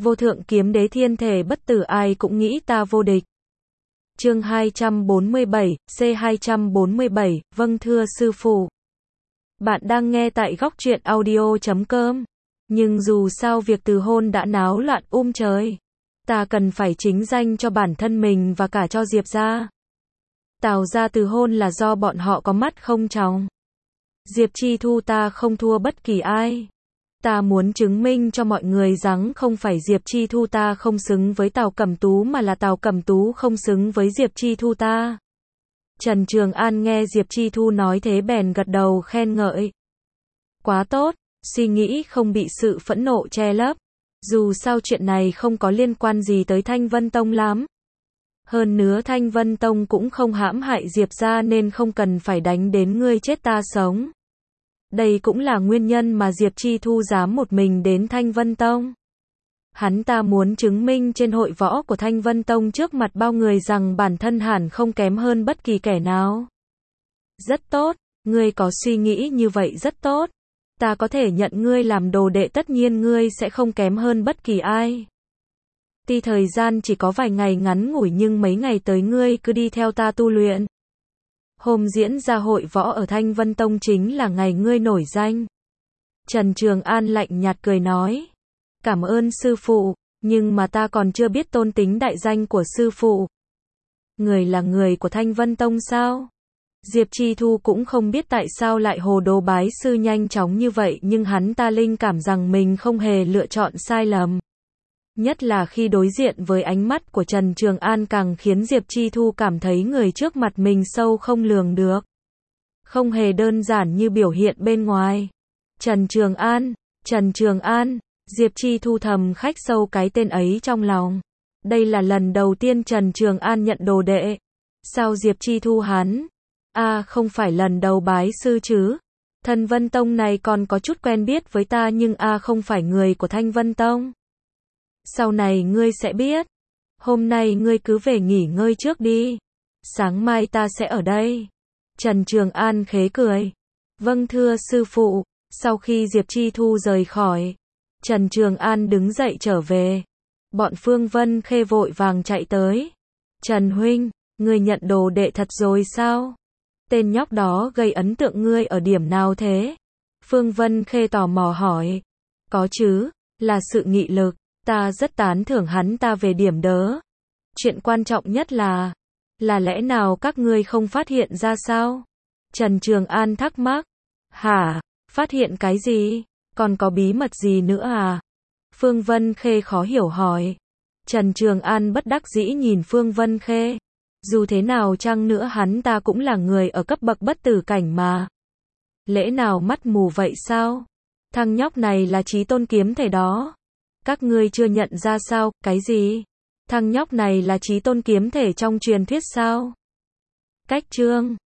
Vô thượng kiếm đế thiên thể bất tử, ai cũng nghĩ ta vô địch. Chương 247, C247, vâng thưa sư phụ. Bạn đang nghe tại góc truyện audio.com. Nhưng dù sao việc từ hôn đã náo loạn trời. Ta cần phải chính danh cho bản thân mình và cả cho Diệp gia. Tào gia từ hôn là do bọn họ có mắt không tròng. Diệp Chi Thu ta không thua bất kỳ ai. Ta muốn chứng minh cho mọi người rằng không phải Diệp Chi Thu ta không xứng với Tào Cẩm Tú mà là Tào Cẩm Tú không xứng với Diệp Chi Thu ta. Trần Trường An nghe Diệp Chi Thu nói thế bèn gật đầu khen ngợi. Quá tốt, suy nghĩ không bị sự phẫn nộ che lấp. Dù sao chuyện này không có liên quan gì tới Thanh Vân Tông lắm. Hơn nữa Thanh Vân Tông cũng không hãm hại Diệp gia nên không cần phải đánh đến ngươi chết ta sống. Đây cũng là nguyên nhân mà Diệp Chi Thu dám một mình đến Thanh Vân Tông. Hắn ta muốn chứng minh trên hội võ của Thanh Vân Tông trước mặt bao người rằng bản thân hẳn không kém hơn bất kỳ kẻ nào. Rất tốt, ngươi có suy nghĩ như vậy rất tốt. Ta có thể nhận ngươi làm đồ đệ, tất nhiên ngươi sẽ không kém hơn bất kỳ ai. Tuy thời gian chỉ có vài ngày ngắn ngủi nhưng mấy ngày tới ngươi cứ đi theo ta tu luyện. Hôm diễn ra hội võ ở Thanh Vân Tông chính là ngày ngươi nổi danh. Trần Trường An lạnh nhạt cười nói. Cảm ơn sư phụ, nhưng mà ta còn chưa biết tôn tính đại danh của sư phụ. Người là người của Thanh Vân Tông sao? Diệp Chi Thu cũng không biết tại sao lại hồ đồ bái sư nhanh chóng như vậy, nhưng hắn ta linh cảm rằng mình không hề lựa chọn sai lầm. Nhất là khi đối diện với ánh mắt của Trần Trường An càng khiến Diệp Chi Thu cảm thấy người trước mặt mình sâu không lường được. Không hề đơn giản như biểu hiện bên ngoài. Trần Trường An, Diệp Chi Thu thầm khách sâu cái tên ấy trong lòng. Đây là lần đầu tiên Trần Trường An nhận đồ đệ. Sao Diệp Chi Thu hắn? Không phải lần đầu bái sư chứ. Thanh Vân Tông này còn có chút quen biết với ta nhưng không phải người của Thanh Vân Tông. Sau này ngươi sẽ biết. Hôm nay ngươi cứ về nghỉ ngơi trước đi. Sáng mai ta sẽ ở đây. Trần Trường An khế cười. Vâng thưa sư phụ. Sau khi Diệp Chi Thu rời khỏi, Trần Trường An đứng dậy trở về. Bọn Phương Vân Khê vội vàng chạy tới. Trần huynh, ngươi nhận đồ đệ thật rồi sao? Tên nhóc đó gây ấn tượng ngươi ở điểm nào thế? Phương Vân Khê tò mò hỏi. Có chứ, là sự nghị lực. Ta rất tán thưởng hắn ta về điểm đó. Chuyện quan trọng nhất là lẽ nào các ngươi không phát hiện ra sao? Trần Trường An thắc mắc. Hả? Phát hiện cái gì? Còn có bí mật gì nữa à? Phương Vân Khê khó hiểu hỏi. Trần Trường An bất đắc dĩ nhìn Phương Vân Khê. Dù thế nào chăng nữa hắn ta cũng là người ở cấp bậc bất tử cảnh mà. Lẽ nào mắt mù vậy sao? Thằng nhóc này là chí tôn kiếm thể đó. Các ngươi chưa nhận ra sao? Cái gì? Thằng nhóc này là chí tôn kiếm thể trong truyền thuyết sao? Cách chương